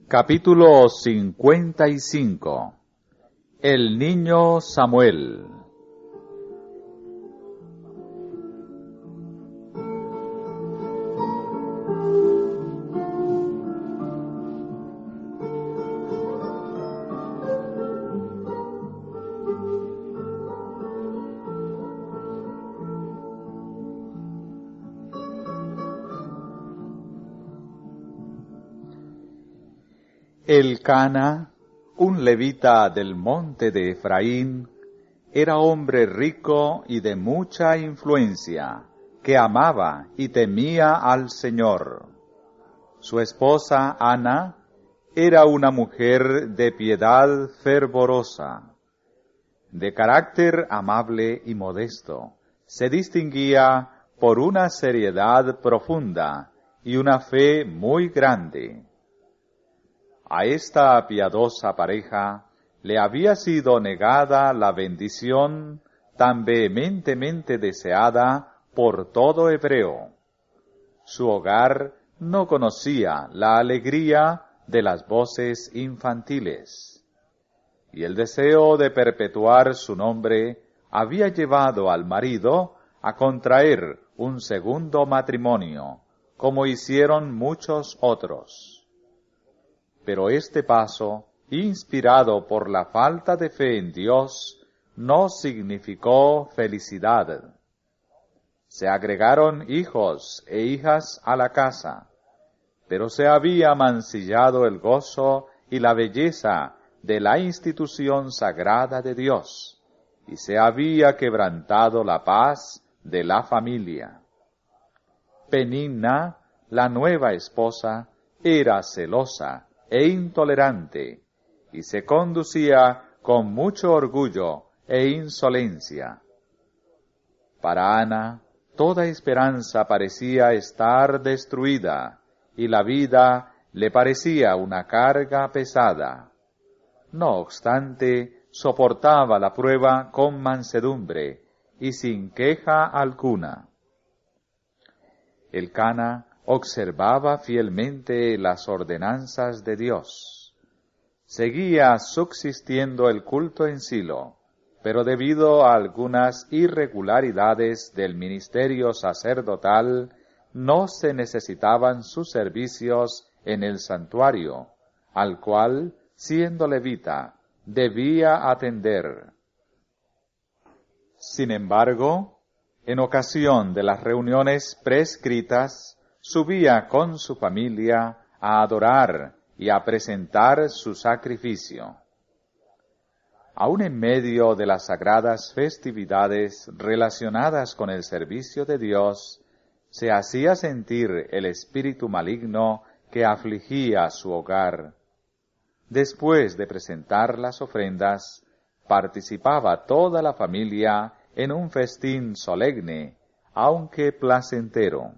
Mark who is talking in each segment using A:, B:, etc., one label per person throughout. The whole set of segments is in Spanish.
A: Capítulo 55. El niño Samuel. Elcana, un levita del monte de Efraín, era hombre rico y de mucha influencia, que amaba y temía al Señor. Su esposa Ana era una mujer de piedad fervorosa, de carácter amable y modesto. Se distinguía por una seriedad profunda y una fe muy grande. A esta piadosa pareja le había sido negada la bendición tan vehementemente deseada por todo hebreo. Su hogar no conocía la alegría de las voces infantiles, y el deseo de perpetuar su nombre había llevado al marido a contraer un segundo matrimonio, como hicieron muchos otros. Pero este paso, inspirado por la falta de fe en Dios, no significó felicidad. Se agregaron hijos e hijas a la casa, pero se había mancillado el gozo y la belleza de la institución sagrada de Dios, y se había quebrantado la paz de la familia. Penina, la nueva esposa, era celosa e intolerante, y se conducía con mucho orgullo e insolencia. Para Ana, toda esperanza parecía estar destruida, y la vida le parecía una carga pesada. No obstante, soportaba la prueba con mansedumbre y sin queja alguna. Elcana observaba fielmente las ordenanzas de Dios. Seguía subsistiendo el culto en Silo, pero debido a algunas irregularidades del ministerio sacerdotal, no se necesitaban sus servicios en el santuario, al cual, siendo levita, debía atender. Sin embargo, en ocasión de las reuniones prescritas, subía con su familia a adorar y a presentar su sacrificio. Aun en medio de las sagradas festividades relacionadas con el servicio de Dios, se hacía sentir el espíritu maligno que afligía su hogar. Después de presentar las ofrendas, participaba toda la familia en un festín solemne, aunque placentero.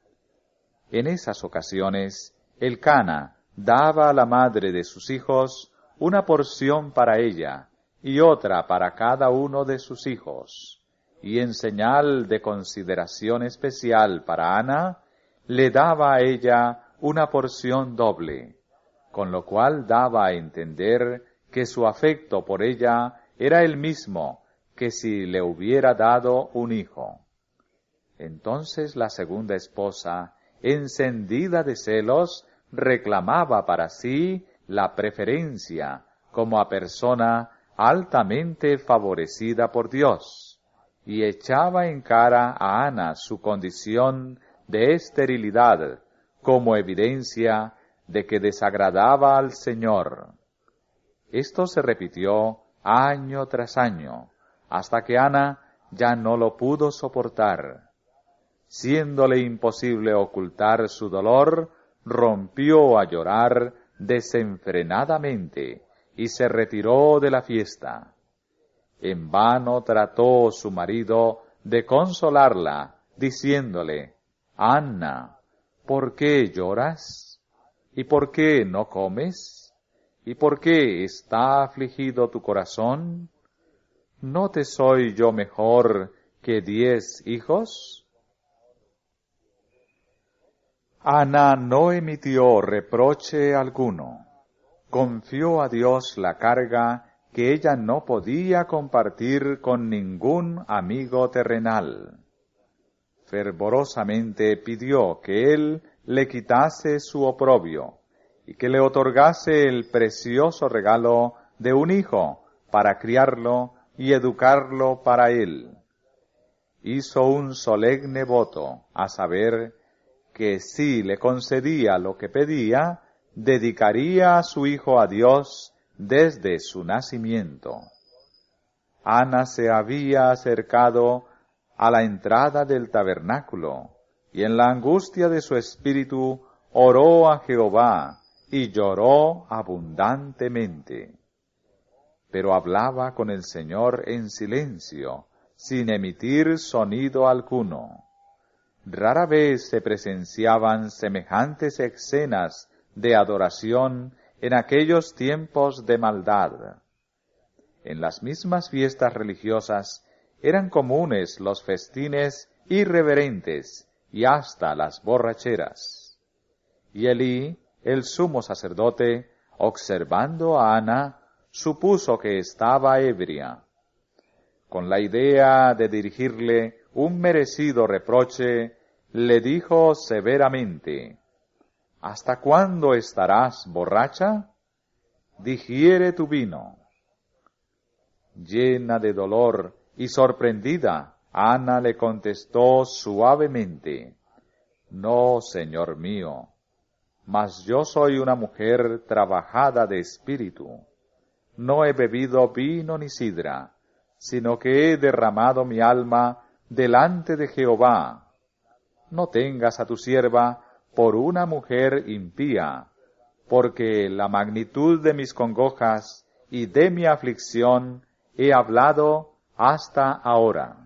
A: En esas ocasiones, Elcana daba a la madre de sus hijos una porción para ella y otra para cada uno de sus hijos, y en señal de consideración especial para Ana, le daba a ella una porción doble, con lo cual daba a entender que su afecto por ella era el mismo que si le hubiera dado un hijo. Entonces la segunda esposa, encendida de celos, reclamaba para sí la preferencia como a persona altamente favorecida por Dios, y echaba en cara a Ana su condición de esterilidad como evidencia de que desagradaba al Señor. Esto se repitió año tras año, hasta que Ana ya no lo pudo soportar. Siéndole imposible ocultar su dolor, rompió a llorar desenfrenadamente y se retiró de la fiesta. En vano trató su marido de consolarla, diciéndole: «Ana, ¿por qué lloras? ¿Y por qué no comes? ¿Y por qué está afligido tu corazón? ¿No te soy yo mejor que 10 hijos?» Ana no emitió reproche alguno, confió a Dios la carga que ella no podía compartir con ningún amigo terrenal. Fervorosamente pidió que él le quitase su oprobio y que le otorgase el precioso regalo de un hijo para criarlo y educarlo para él. Hizo un solemne voto, a saber, que si le concedía lo que pedía, dedicaría a su hijo a Dios desde su nacimiento. Ana se había acercado a la entrada del tabernáculo, y en la angustia de su espíritu oró a Jehová, y lloró abundantemente. Pero hablaba con el Señor en silencio, sin emitir sonido alguno. Rara vez se presenciaban semejantes escenas de adoración en aquellos tiempos de maldad. En las mismas fiestas religiosas eran comunes los festines irreverentes y hasta las borracheras. Y Elí, el sumo sacerdote, observando a Ana, supuso que estaba ebria. Con la idea de dirigirle un merecido reproche, le dijo severamente: ¿Hasta cuándo estarás borracha? Digiere tu vino. Llena de dolor y sorprendida, Ana le contestó suavemente: No, señor mío, mas yo soy una mujer trabajada de espíritu. No he bebido vino ni sidra, sino que he derramado mi alma delante de Jehová. No tengas a tu sierva por una mujer impía, porque la magnitud de mis congojas y de mi aflicción he hablado hasta ahora.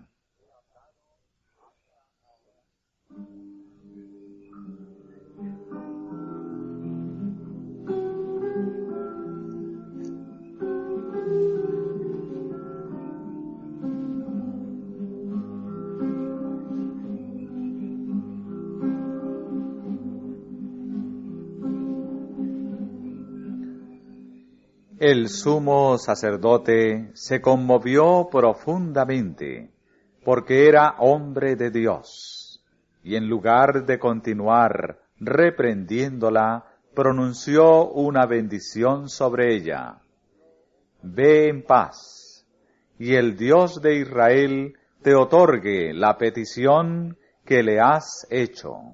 A: El sumo sacerdote se conmovió profundamente, porque era hombre de Dios, y en lugar de continuar reprendiéndola, pronunció una bendición sobre ella. Ve en paz, y el Dios de Israel te otorgue la petición que le has hecho.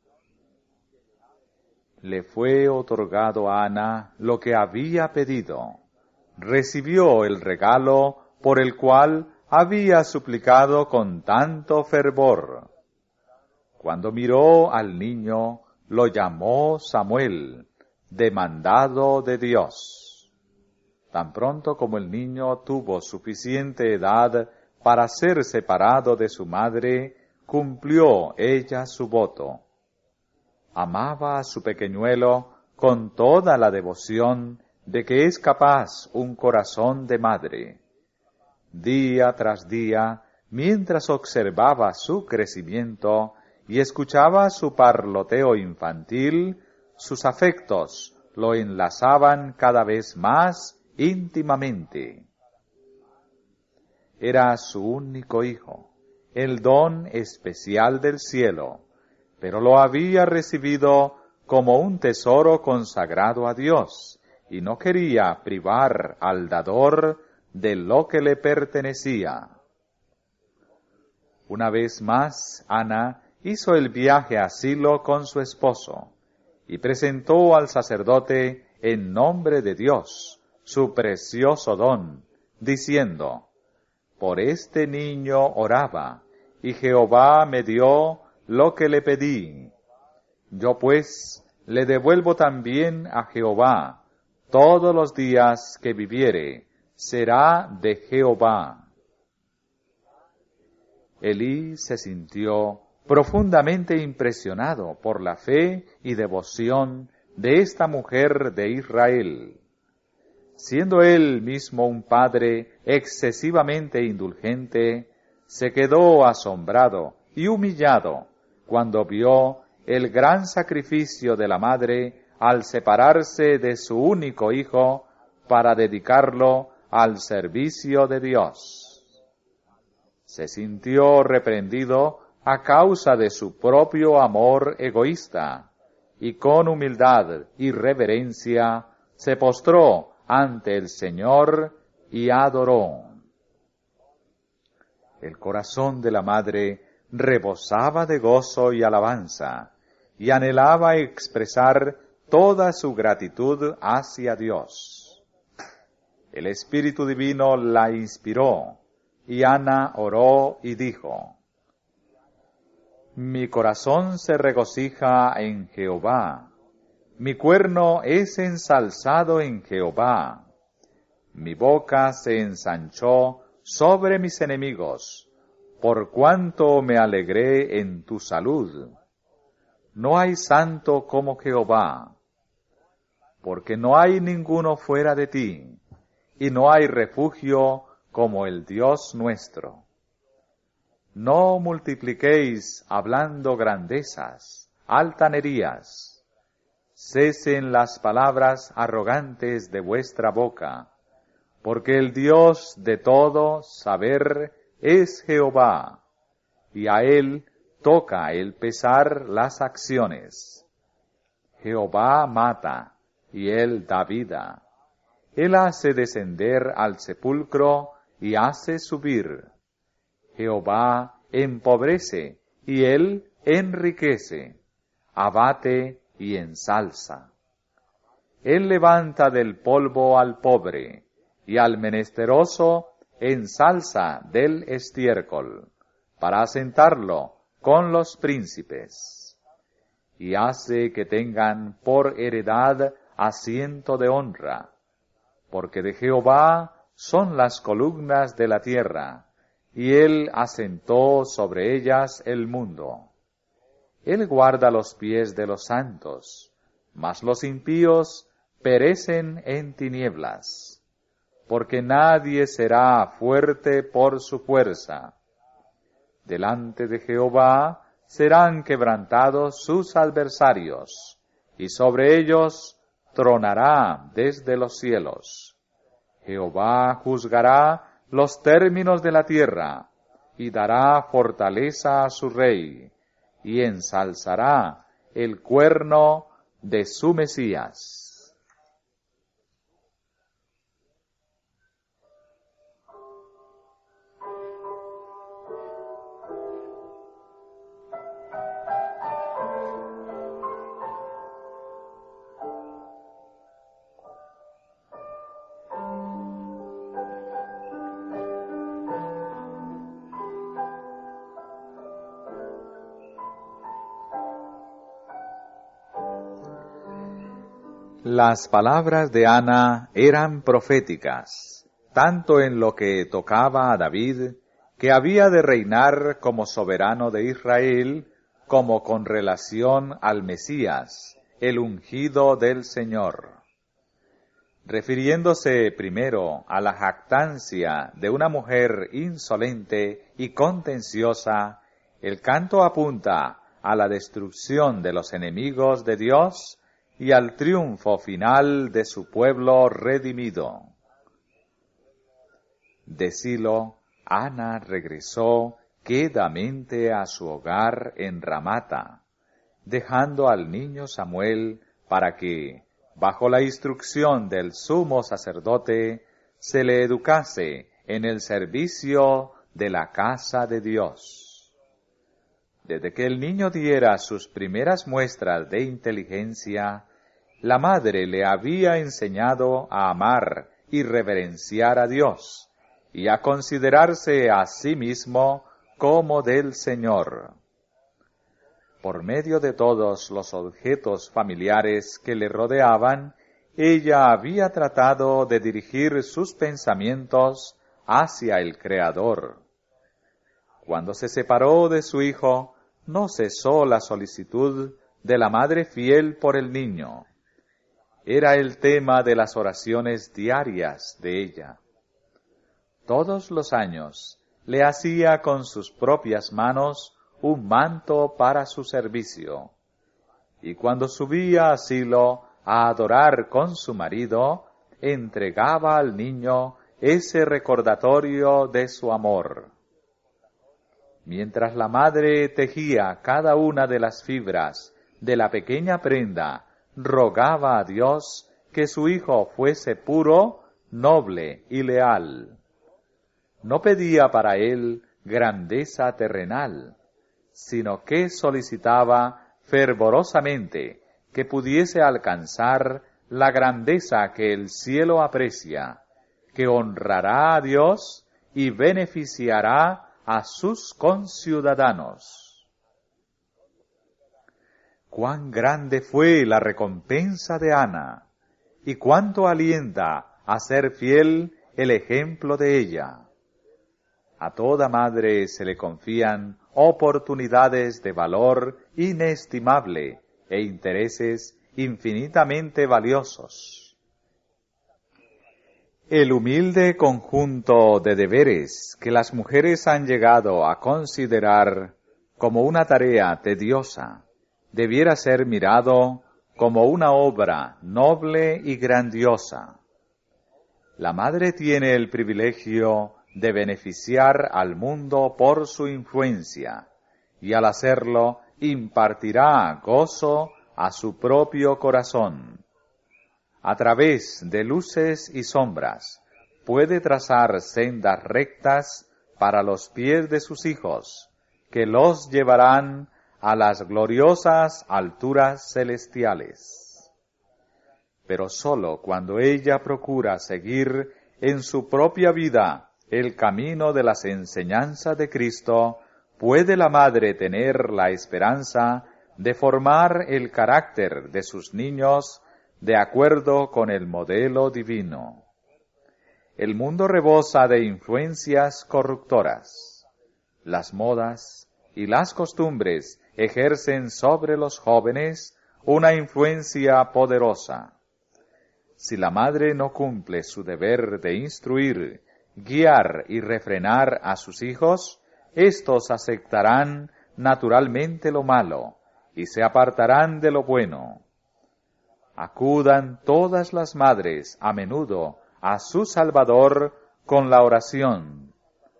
A: Le fue otorgado a Ana lo que había pedido. Recibió el regalo por el cual había suplicado con tanto fervor. Cuando miró al niño, lo llamó Samuel, demandado de Dios. Tan pronto como el niño tuvo suficiente edad para ser separado de su madre, cumplió ella su voto. Amaba a su pequeñuelo con toda la devoción de que es capaz un corazón de madre. Día tras día, mientras observaba su crecimiento y escuchaba su parloteo infantil, sus afectos lo enlazaban cada vez más íntimamente. Era su único hijo, el don especial del cielo, pero lo había recibido como un tesoro consagrado a Dios, y no quería privar al dador de lo que le pertenecía. Una vez más, Ana hizo el viaje a Silo con su esposo, y presentó al sacerdote en nombre de Dios su precioso don, diciendo: Por este niño oraba, y Jehová me dio lo que le pedí. Yo pues le devuelvo también a Jehová. Todos los días que viviere será de Jehová. Elí se sintió profundamente impresionado por la fe y devoción de esta mujer de Israel. Siendo él mismo un padre excesivamente indulgente, se quedó asombrado y humillado cuando vio el gran sacrificio de la madre al separarse de su único hijo para dedicarlo al servicio de Dios. Se sintió reprendido a causa de su propio amor egoísta, y con humildad y reverencia se postró ante el Señor y adoró. El corazón de la madre rebosaba de gozo y alabanza, y anhelaba expresar toda su gratitud hacia Dios. El Espíritu Divino la inspiró, y Ana oró y dijo: Mi corazón se regocija en Jehová, mi cuerno es ensalzado en Jehová, mi boca se ensanchó sobre mis enemigos, por cuanto me alegré en tu salud. No hay santo como Jehová, porque no hay ninguno fuera de ti, y no hay refugio como el Dios nuestro. No multipliquéis hablando grandezas, altanerías. Cesen las palabras arrogantes de vuestra boca, porque el Dios de todo saber es Jehová, y a él toca el pesar las acciones. Jehová mata, y él da vida. Él hace descender al sepulcro y hace subir. Jehová empobrece, y él enriquece. Abate y ensalza. Él levanta del polvo al pobre, y al menesteroso ensalza del estiércol, para asentarlo con los príncipes. Y hace que tengan por heredad asiento de honra, porque de Jehová son las columnas de la tierra, y él asentó sobre ellas el mundo. Él guarda los pies de los santos, mas los impíos perecen en tinieblas, porque nadie será fuerte por su fuerza. Delante de Jehová serán quebrantados sus adversarios, y sobre ellos tronará desde los cielos. Jehová juzgará los términos de la tierra, y dará fortaleza a su rey, y ensalzará el cuerno de su Mesías. Las palabras de Ana eran proféticas, tanto en lo que tocaba a David, que había de reinar como soberano de Israel, como con relación al Mesías, el ungido del Señor. Refiriéndose primero a la jactancia de una mujer insolente y contenciosa, el canto apunta a la destrucción de los enemigos de Dios y al triunfo final de su pueblo redimido. De Silo, Ana regresó quedamente a su hogar en Ramata, dejando al niño Samuel para que, bajo la instrucción del sumo sacerdote, se le educase en el servicio de la casa de Dios. Desde que el niño diera sus primeras muestras de inteligencia, la madre le había enseñado a amar y reverenciar a Dios, y a considerarse a sí mismo como del Señor. Por medio de todos los objetos familiares que le rodeaban, ella había tratado de dirigir sus pensamientos hacia el Creador. Cuando se separó de su hijo, no cesó la solicitud de la madre fiel por el niño. Era el tema de las oraciones diarias de ella. Todos los años le hacía con sus propias manos un manto para su servicio, y cuando subía a Silo a adorar con su marido, entregaba al niño ese recordatorio de su amor. Mientras la madre tejía cada una de las fibras de la pequeña prenda, rogaba a Dios que su hijo fuese puro, noble y leal. No pedía para él grandeza terrenal, sino que solicitaba fervorosamente que pudiese alcanzar la grandeza que el cielo aprecia, que honrará a Dios y beneficiará a sus conciudadanos. Cuán grande fue la recompensa de Ana, y cuánto alienta a ser fiel el ejemplo de ella. A toda madre se le confían oportunidades de valor inestimable e intereses infinitamente valiosos. El humilde conjunto de deberes que las mujeres han llegado a considerar como una tarea tediosa, debiera ser mirado como una obra noble y grandiosa. La madre tiene el privilegio de beneficiar al mundo por su influencia, y al hacerlo impartirá gozo a su propio corazón. A través de luces y sombras, puede trazar sendas rectas para los pies de sus hijos, que los llevarán a las gloriosas alturas celestiales. Pero sólo cuando ella procura seguir en su propia vida el camino de las enseñanzas de Cristo, puede la madre tener la esperanza de formar el carácter de sus niños de acuerdo con el modelo divino. El mundo rebosa de influencias corruptoras. Las modas y las costumbres ejercen sobre los jóvenes una influencia poderosa. Si la madre no cumple su deber de instruir, guiar y refrenar a sus hijos, éstos aceptarán naturalmente lo malo y se apartarán de lo bueno. Acudan todas las madres a menudo a su Salvador con la oración.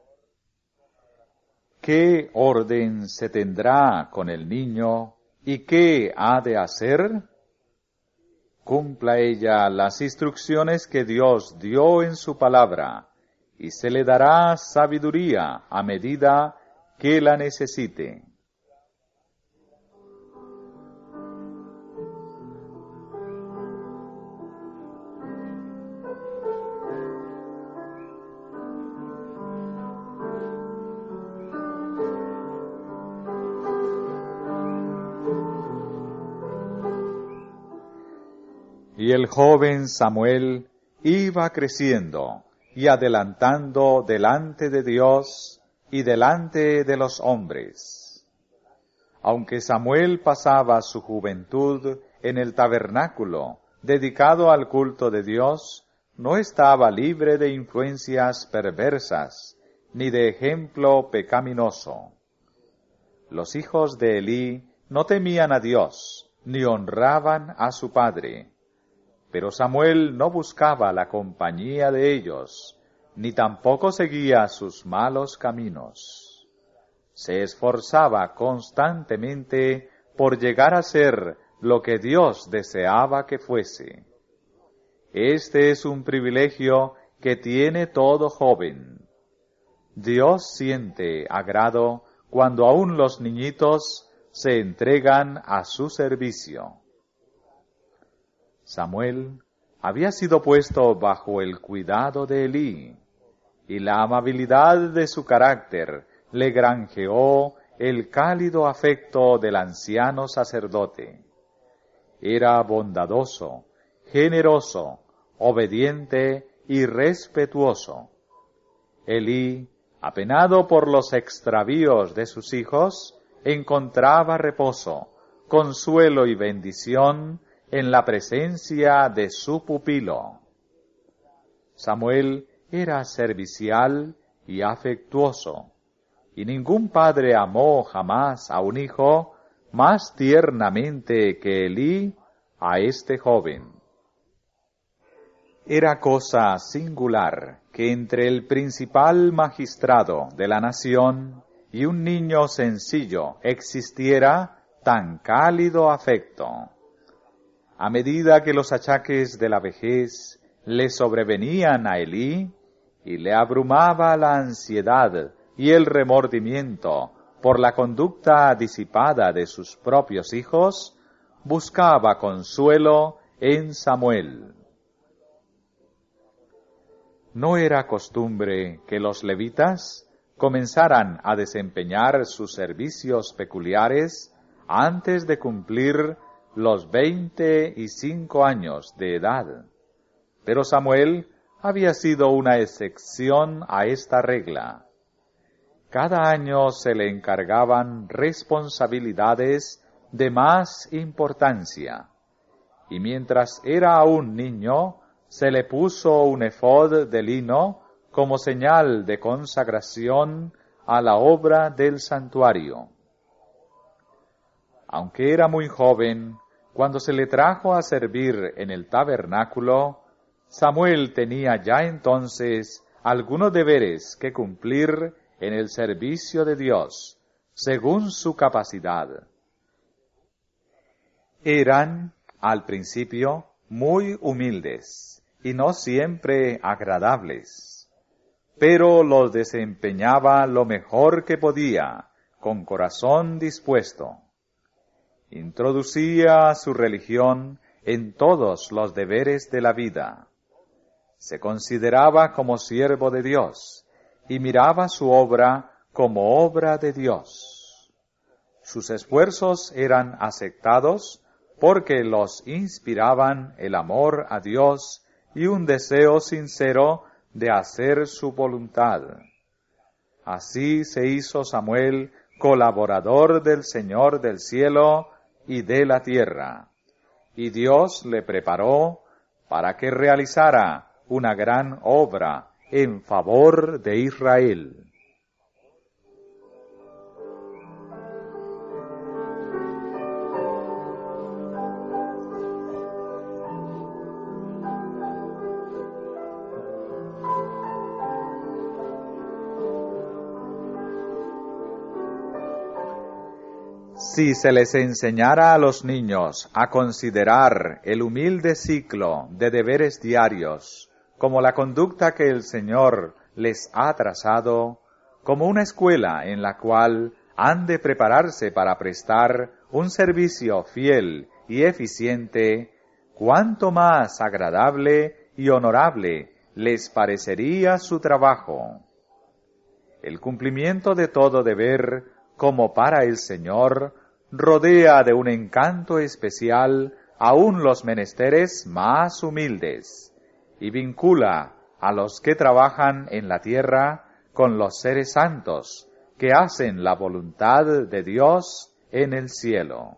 A: ¿Qué orden se tendrá con el niño y qué ha de hacer? Cumpla ella las instrucciones que Dios dio en su palabra, y se le dará sabiduría a medida que la necesite. Y el joven Samuel iba creciendo y adelantando delante de Dios y delante de los hombres. Aunque Samuel pasaba su juventud en el tabernáculo dedicado al culto de Dios, no estaba libre de influencias perversas ni de ejemplo pecaminoso. Los hijos de Elí no temían a Dios ni honraban a su padre. Pero Samuel no buscaba la compañía de ellos, ni tampoco seguía sus malos caminos. Se esforzaba constantemente por llegar a ser lo que Dios deseaba que fuese. Este es un privilegio que tiene todo joven. Dios siente agrado cuando aún los niñitos se entregan a su servicio. Samuel había sido puesto bajo el cuidado de Elí, y la amabilidad de su carácter le granjeó el cálido afecto del anciano sacerdote. Era bondadoso, generoso, obediente y respetuoso. Elí, apenado por los extravíos de sus hijos, encontraba reposo, consuelo y bendición en la presencia de su pupilo. Samuel era servicial y afectuoso, y ningún padre amó jamás a un hijo más tiernamente que Elí a este joven. Era cosa singular que entre el principal magistrado de la nación y un niño sencillo existiera tan cálido afecto. A medida que los achaques de la vejez le sobrevenían a Elí y le abrumaba la ansiedad y el remordimiento por la conducta disipada de sus propios hijos, buscaba consuelo en Samuel. No era costumbre que los levitas comenzaran a desempeñar sus servicios peculiares antes de cumplir los 25 años de edad. Pero Samuel había sido una excepción a esta regla. Cada año se le encargaban responsabilidades de más importancia, y mientras era aún niño, se le puso un efod de lino como señal de consagración a la obra del santuario. Aunque era muy joven, cuando se le trajo a servir en el tabernáculo, Samuel tenía ya entonces algunos deberes que cumplir en el servicio de Dios, según su capacidad. Eran, al principio, muy humildes y no siempre agradables, pero los desempeñaba lo mejor que podía, con corazón dispuesto. Introducía su religión en todos los deberes de la vida. Se consideraba como siervo de Dios y miraba su obra como obra de Dios. Sus esfuerzos eran aceptados porque los inspiraban el amor a Dios y un deseo sincero de hacer su voluntad. Así se hizo Samuel colaborador del Señor del cielo y de la tierra, y Dios le preparó para que realizara una gran obra en favor de Israel. Si se les enseñara a los niños a considerar el humilde ciclo de deberes diarios como la conducta que el Señor les ha trazado, como una escuela en la cual han de prepararse para prestar un servicio fiel y eficiente, cuánto más agradable y honorable les parecería su trabajo. El cumplimiento de todo deber, como para el Señor, rodea de un encanto especial aún los menesteres más humildes, y vincula a los que trabajan en la tierra con los seres santos, que hacen la voluntad de Dios en el cielo.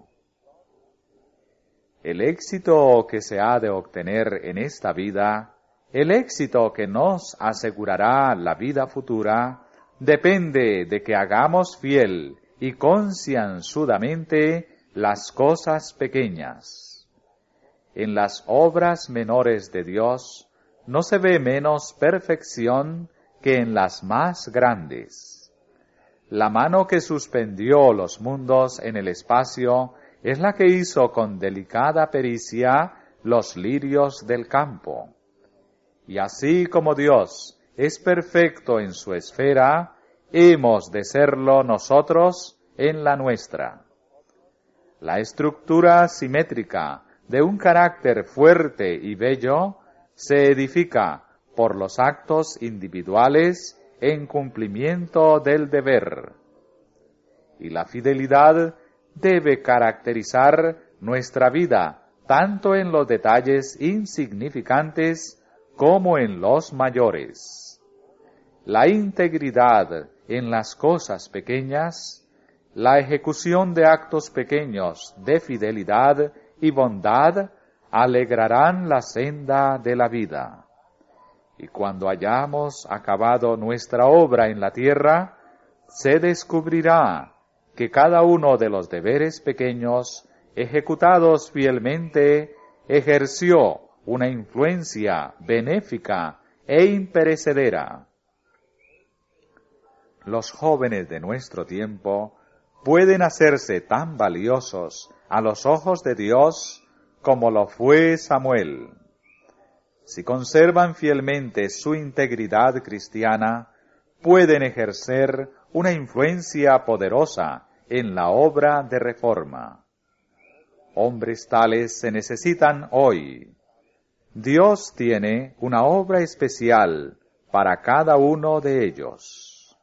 A: El éxito que se ha de obtener en esta vida, el éxito que nos asegurará la vida futura, depende de que hagamos fiel y concienzudamente las cosas pequeñas. En las obras menores de Dios no se ve menos perfección que en las más grandes. La mano que suspendió los mundos en el espacio es la que hizo con delicada pericia los lirios del campo. Y así como Dios es perfecto en su esfera, hemos de serlo nosotros en la nuestra. La estructura simétrica de un carácter fuerte y bello se edifica por los actos individuales en cumplimiento del deber. Y la fidelidad debe caracterizar nuestra vida tanto en los detalles insignificantes como en los mayores. La integridad en las cosas pequeñas, la ejecución de actos pequeños de fidelidad y bondad alegrarán la senda de la vida. Y cuando hayamos acabado nuestra obra en la tierra, se descubrirá que cada uno de los deberes pequeños ejecutados fielmente, ejerció una influencia benéfica e imperecedera. Los jóvenes de nuestro tiempo pueden hacerse tan valiosos a los ojos de Dios como lo fue Samuel. Si conservan fielmente su integridad cristiana, pueden ejercer una influencia poderosa en la obra de reforma. Hombres tales se necesitan hoy. Dios tiene una obra especial para cada uno de ellos.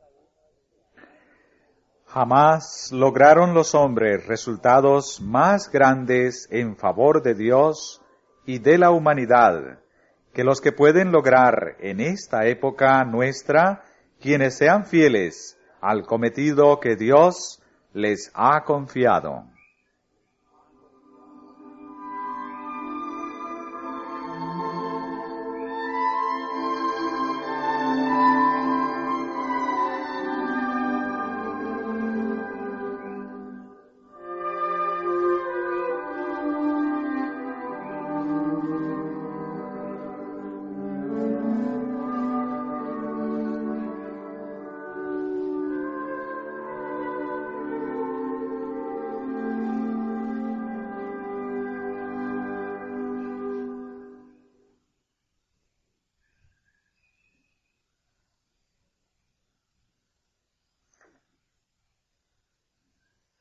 A: Jamás lograron los hombres resultados más grandes en favor de Dios y de la humanidad que los que pueden lograr en esta época nuestra quienes sean fieles al cometido que Dios les ha confiado.